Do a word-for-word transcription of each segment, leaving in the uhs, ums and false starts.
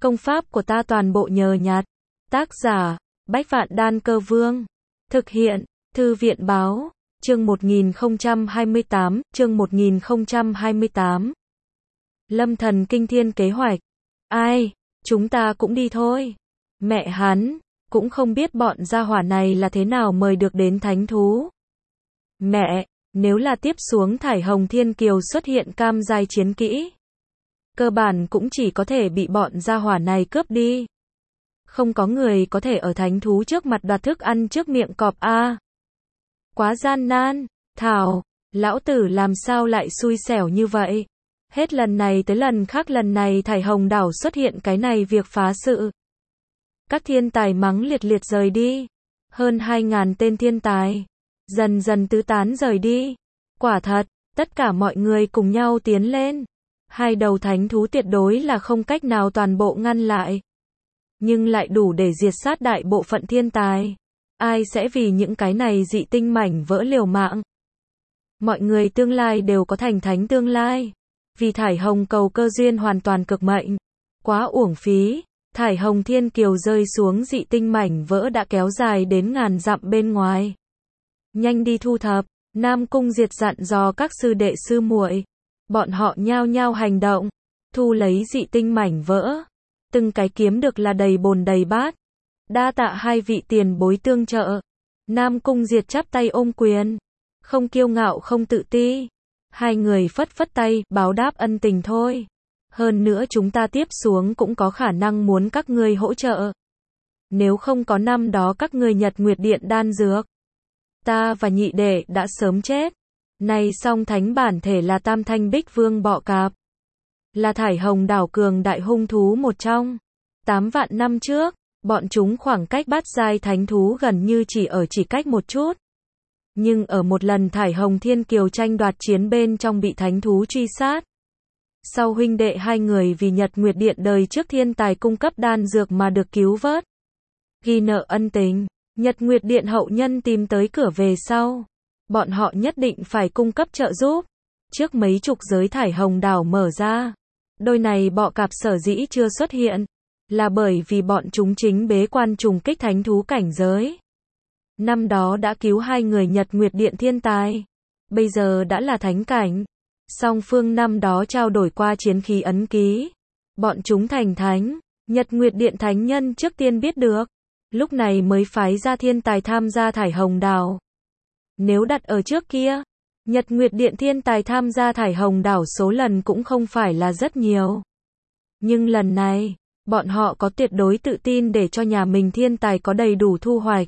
Công pháp của ta toàn bộ nhờ nhặt. Tác giả, Bách Vạn Đan Cơ Vương. Thực hiện, Thư viện báo, chương một nghìn không trăm hai mươi tám, chương một nghìn không trăm hai mươi tám. Lâm Thần kinh thiên kế hoạch. Ai, chúng ta cũng đi thôi. Mẹ hắn, cũng không biết bọn gia hỏa này là thế nào mời được đến thánh thú. Mẹ, nếu là tiếp xuống Thải Hồng Thiên Kiều xuất hiện cam giai chiến kỹ, cơ bản cũng chỉ có thể bị bọn gia hỏa này cướp đi. Không có người có thể ở thánh thú trước mặt đoạt thức ăn trước miệng cọp a. Quá gian nan, thảo, lão tử làm sao lại xui xẻo như vậy. Hết lần này tới lần khác lần này Thải Hồng đảo xuất hiện cái này việc phá sự. Các thiên tài mắng liệt liệt rời đi. Hơn hai ngàn tên thiên tài. Dần dần tứ tán rời đi. Quả thật, tất cả mọi người cùng nhau tiến lên. Hai đầu thánh thú tuyệt đối là không cách nào toàn bộ ngăn lại. Nhưng lại đủ để diệt sát đại bộ phận thiên tài. Ai sẽ vì những cái này dị tinh mảnh vỡ liều mạng. Mọi người tương lai đều có thành thánh tương lai. Vì Thải Hồng cầu cơ duyên hoàn toàn cực mệnh. Quá uổng phí. Thải Hồng Thiên Kiều rơi xuống dị tinh mảnh vỡ đã kéo dài đến ngàn dặm bên ngoài. Nhanh đi thu thập. Nam Cung Diệt dặn dò các sư đệ sư muội. Bọn họ nhao nhao hành động. Thu lấy dị tinh mảnh vỡ. Từng cái kiếm được là đầy bồn đầy bát. Đa tạ hai vị tiền bối tương trợ. Nam Cung Diệt chắp tay ôm quyền. Không kiêu ngạo không tự ti. Hai người phất phất tay, báo đáp ân tình thôi. Hơn nữa chúng ta tiếp xuống cũng có khả năng muốn các ngươi hỗ trợ. Nếu không có năm đó các ngươi Nhật Nguyệt Điện đan dược, ta và nhị đệ đã sớm chết. Này song thánh bản thể là Tam Thanh Bích Vương bọ cạp. Là Thải Hồng đảo cường đại hung thú một trong. Tám vạn năm trước, bọn chúng khoảng cách bát giai thánh thú gần như chỉ ở chỉ cách một chút. Nhưng ở một lần Thải Hồng Thiên Kiều tranh đoạt chiến bên trong bị thánh thú truy sát. Sau huynh đệ hai người vì Nhật Nguyệt Điện đời trước thiên tài cung cấp đan dược mà được cứu vớt. Ghi nợ ân tình, Nhật Nguyệt Điện hậu nhân tìm tới cửa về sau. Bọn họ nhất định phải cung cấp trợ giúp. Trước mấy chục giới Thải Hồng đảo mở ra. Đôi này bọ cạp sở dĩ chưa xuất hiện. Là bởi vì bọn chúng chính bế quan trùng kích thánh thú cảnh giới. Năm đó đã cứu hai người Nhật Nguyệt Điện thiên tài. Bây giờ đã là thánh cảnh. Song phương năm đó trao đổi qua chiến khí ấn ký. Bọn chúng thành thánh. Nhật Nguyệt Điện thánh nhân trước tiên biết được. Lúc này mới phái ra thiên tài tham gia Thải Hồng đảo. Nếu đặt ở trước kia, Nhật Nguyệt Điện thiên tài tham gia Thải Hồng đảo số lần cũng không phải là rất nhiều. Nhưng lần này, bọn họ có tuyệt đối tự tin để cho nhà mình thiên tài có đầy đủ thu hoạch.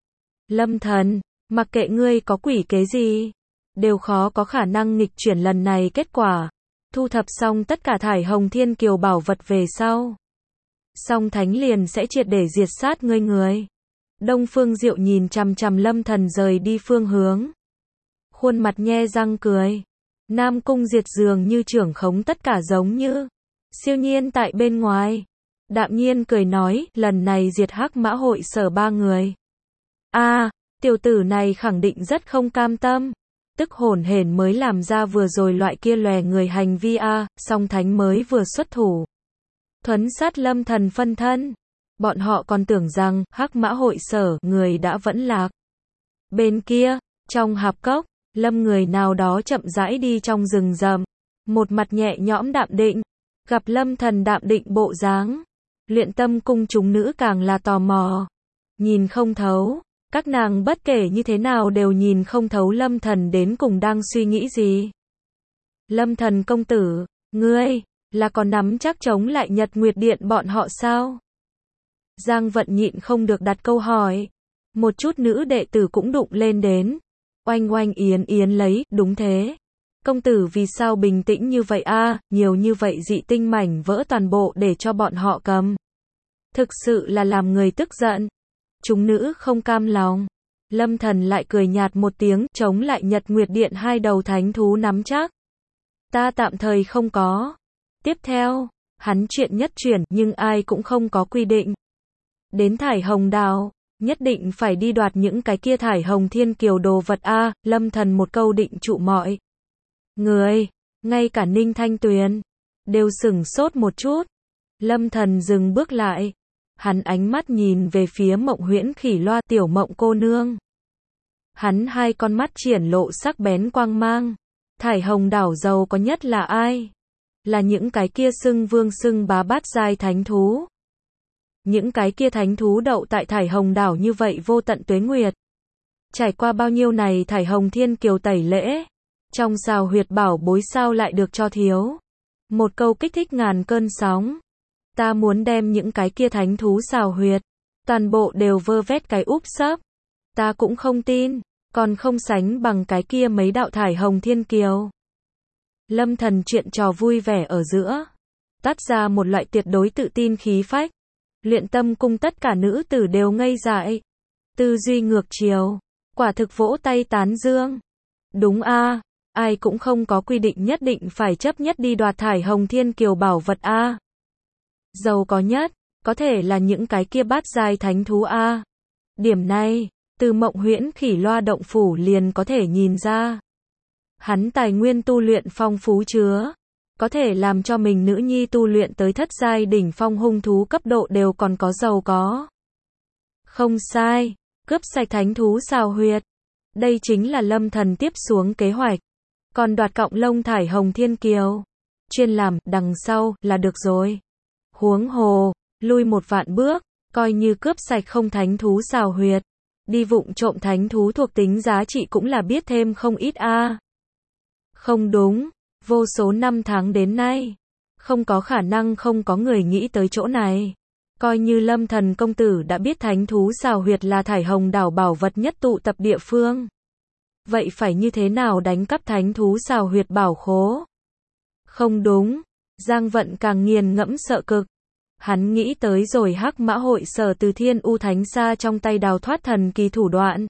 Lâm Thần, mặc kệ ngươi có quỷ kế gì, đều khó có khả năng nghịch chuyển lần này kết quả. Thu thập xong tất cả Thải Hồng Thiên Kiều bảo vật về sau. Song thánh liền sẽ triệt để diệt sát ngươi người. Đông Phương Diệu nhìn chằm chằm Lâm Thần rời đi phương hướng. Khuôn mặt nhe răng cười. Nam Cung Diệt dường như trưởng khống tất cả giống như siêu nhiên tại bên ngoài. Đạm nhiên cười nói, lần này diệt Hắc Mã hội sở ba người. A, à, tiểu tử này khẳng định rất không cam tâm. Tức hổn hển mới làm ra vừa rồi loại kia lòe người hành vi a, à, song thánh mới vừa xuất thủ. Thuấn sát Lâm Thần phân thân. Bọn họ còn tưởng rằng Hắc Mã hội sở người đã vẫn lạc. Bên kia, trong hạp cốc, Lâm người nào đó chậm rãi đi trong rừng rậm, một mặt nhẹ nhõm đạm định. Gặp Lâm Thần đạm định bộ dáng, Luyện Tâm cung chúng nữ càng là tò mò. Nhìn không thấu, các nàng bất kể như thế nào đều nhìn không thấu Lâm Thần đến cùng đang suy nghĩ gì. Lâm Thần công tử, ngươi là còn nắm chắc chống lại Nhật Nguyệt Điện bọn họ sao? Giang Vận nhịn không được đặt câu hỏi. Một chút nữ đệ tử cũng đụng lên đến. Oanh oanh yến yến lấy, đúng thế. Công tử vì sao bình tĩnh như vậy a, à, nhiều như vậy dị tinh mảnh vỡ toàn bộ để cho bọn họ cầm. Thực sự là làm người tức giận. Chúng nữ không cam lòng. Lâm Thần lại cười nhạt một tiếng, chống lại Nhật Nguyệt Điện hai đầu thánh thú nắm chắc. Ta tạm thời không có. Tiếp theo, hắn chuyện nhất chuyển, nhưng ai cũng không có quy định. Đến Thải Hồng đảo, nhất định phải đi đoạt những cái kia Thải Hồng Thiên Kiều đồ vật a, à, Lâm Thần một câu định trụ mọi người, ngay cả Ninh Thanh Tuyền đều sửng sốt một chút. Lâm Thần dừng bước lại. Hắn ánh mắt nhìn về phía Mộng Huyễn Khỉ Loa, tiểu Mộng cô nương. Hắn hai con mắt triển lộ sắc bén quang mang. Thải Hồng đảo giàu có nhất là ai? Là những cái kia xưng vương xưng bá bát giai thánh thú. Những cái kia thánh thú đậu tại Thải Hồng đảo như vậy vô tận tuế nguyệt. Trải qua bao nhiêu này Thải Hồng thiên kiều tẩy lễ. Trong xào huyệt bảo bối sao lại được cho thiếu. Một câu kích thích ngàn cơn sóng. Ta muốn đem những cái kia thánh thú xào huyệt. Toàn bộ đều vơ vét cái úp sấp. Ta cũng không tin. Còn không sánh bằng cái kia mấy đạo Thải Hồng thiên kiều. Lâm Thần chuyện trò vui vẻ ở giữa. Tắt ra một loại tuyệt đối tự tin khí phách. Luyện tâm cung tất cả nữ tử đều ngây dại. Tư duy ngược chiều. Quả thực vỗ tay tán dương. Đúng a, ai cũng không có quy định nhất định phải chấp nhất đi đoạt Thải Hồng thiên kiều bảo vật a. Giàu có nhất, có thể là những cái kia bát giai thánh thú a. Điểm này, từ Mộng Huyễn Khỉ Loa động phủ liền có thể nhìn ra. Hắn tài nguyên tu luyện phong phú chứa. Có thể làm cho mình nữ nhi tu luyện tới thất giai đỉnh phong hung thú cấp độ đều còn có giàu có. Không sai, cướp sạch thánh thú xào huyệt. Đây chính là Lâm Thần tiếp xuống kế hoạch. Còn đoạt cọng lông Thải Hồng thiên kiều. Chuyên làm, đằng sau, là được rồi. Huống hồ, lui một vạn bước, coi như cướp sạch không thánh thú xào huyệt. Đi vụng trộm thánh thú thuộc tính giá trị cũng là biết thêm không ít a. Không đúng, vô số năm tháng đến nay, không có khả năng không có người nghĩ tới chỗ này. Coi như Lâm Thần công tử đã biết thánh thú xào huyệt là Thải Hồng đảo bảo vật nhất tụ tập địa phương. Vậy phải như thế nào đánh cắp thánh thú xào huyệt bảo khố? Không đúng, Giang Vận càng nghiền ngẫm sợ cực. Hắn nghĩ tới rồi Hắc Mã hội sở từ Thiên U Thánh Sa trong tay đào thoát thần kỳ thủ đoạn.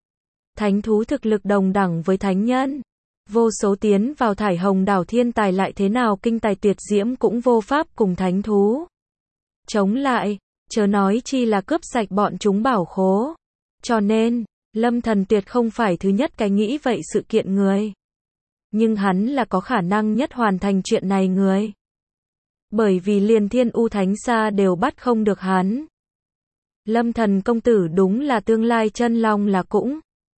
Thánh thú thực lực đồng đẳng với thánh nhân. Vô số tiến vào Thải Hồng đảo thiên tài lại thế nào kinh tài tuyệt diễm cũng vô pháp cùng thánh thú chống lại, chớ nói chi là cướp sạch bọn chúng bảo khố. Cho nên, Lâm Thần tuyệt không phải thứ nhất cái nghĩ vậy sự kiện người. Nhưng hắn là có khả năng nhất hoàn thành chuyện này người. Bởi vì liền Thiên U Thánh Sa đều bắt không được hắn. Lâm Thần công tử đúng là tương lai chân long là cũng.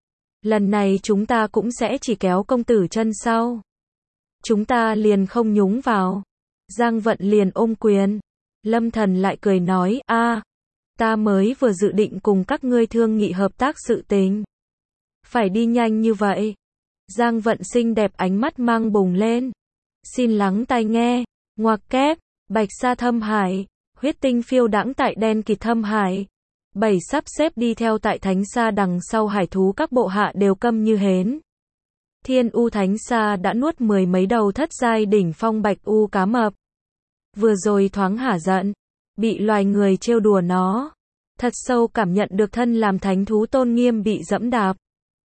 Lần này chúng ta cũng sẽ chỉ kéo công tử chân sau. Chúng ta liền không nhúng vào. Giang Vận liền ôm quyền. Lâm Thần lại cười nói, a, ta mới vừa dự định cùng các ngươi thương nghị hợp tác sự tình. Phải đi nhanh như vậy. Giang Vận xinh đẹp ánh mắt mang bùng lên. Xin lắng tai nghe. Ngoặc kép, bạch sa thâm hải, huyết tinh phiêu đãng tại đen kịt thâm hải. Bảy sắp xếp đi theo tại Thánh Sa đằng sau hải thú các bộ hạ đều câm như hến. Thiên U Thánh Sa đã nuốt mười mấy đầu thất giai đỉnh phong bạch u cá mập. Vừa rồi thoáng hả giận, bị loài người trêu đùa nó. Thật sâu cảm nhận được thân làm thánh thú tôn nghiêm bị dẫm đạp.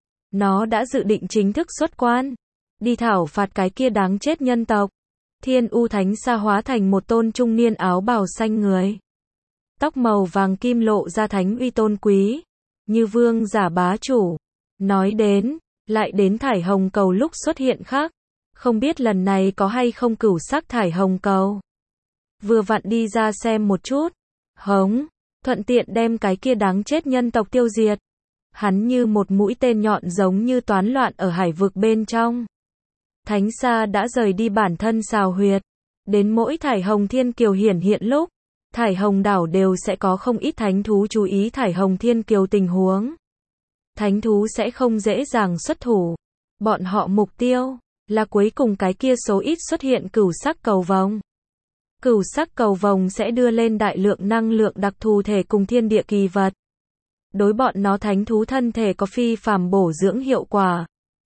Nó đã dự định chính thức xuất quan. Đi thảo phạt cái kia đáng chết nhân tộc. Thiên U Thánh Sa hóa thành một tôn trung niên áo bào xanh người. Tóc màu vàng kim lộ ra thánh uy tôn quý. Như vương giả bá chủ. Nói đến, lại đến Thải Hồng cầu lúc xuất hiện khác. Không biết lần này có hay không cửu sắc Thải Hồng cầu. Vừa vặn đi ra xem một chút. Hống, thuận tiện đem cái kia đáng chết nhân tộc tiêu diệt. Hắn như một mũi tên nhọn giống như toán loạn ở hải vực bên trong. Thánh Sa đã rời đi bản thân xào huyệt. Đến mỗi Thải Hồng thiên kiều hiển hiện lúc. Thải Hồng đảo đều sẽ có không ít thánh thú chú ý Thải Hồng thiên kiều tình huống. Thánh thú sẽ không dễ dàng xuất thủ. Bọn họ mục tiêu là cuối cùng cái kia số ít xuất hiện cửu sắc cầu vồng. Cửu sắc cầu vồng sẽ đưa lên đại lượng năng lượng đặc thù thể cùng thiên địa kỳ vật. Đối bọn nó thánh thú thân thể có phi phàm bổ dưỡng hiệu quả.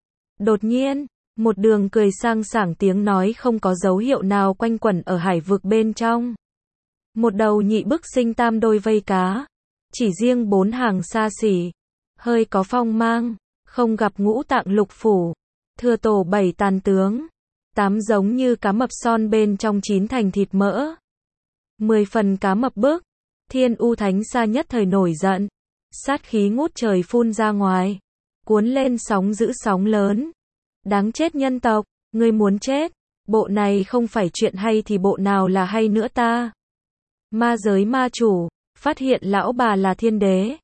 Đột nhiên, một đường cười sang sảng tiếng nói không có dấu hiệu nào quanh quẩn ở hải vực bên trong. Một đầu nhị bức sinh tam đôi vây cá. Chỉ riêng bốn hàng xa xỉ. Hơi có phong mang. Không gặp ngũ tạng lục phủ. Thừa tổ bảy tàn tướng. Tám giống như cá mập son bên trong chín thành thịt mỡ. Mười phần cá mập bức. Thiên U Thánh Sa nhất thời nổi giận. Sát khí ngút trời phun ra ngoài. Cuốn lên sóng dữ sóng lớn. Đáng chết nhân tộc. Ngươi muốn chết. Bộ này không phải chuyện hay thì bộ nào là hay nữa ta. Ma giới ma chủ, phát hiện lão bà là thiên đế.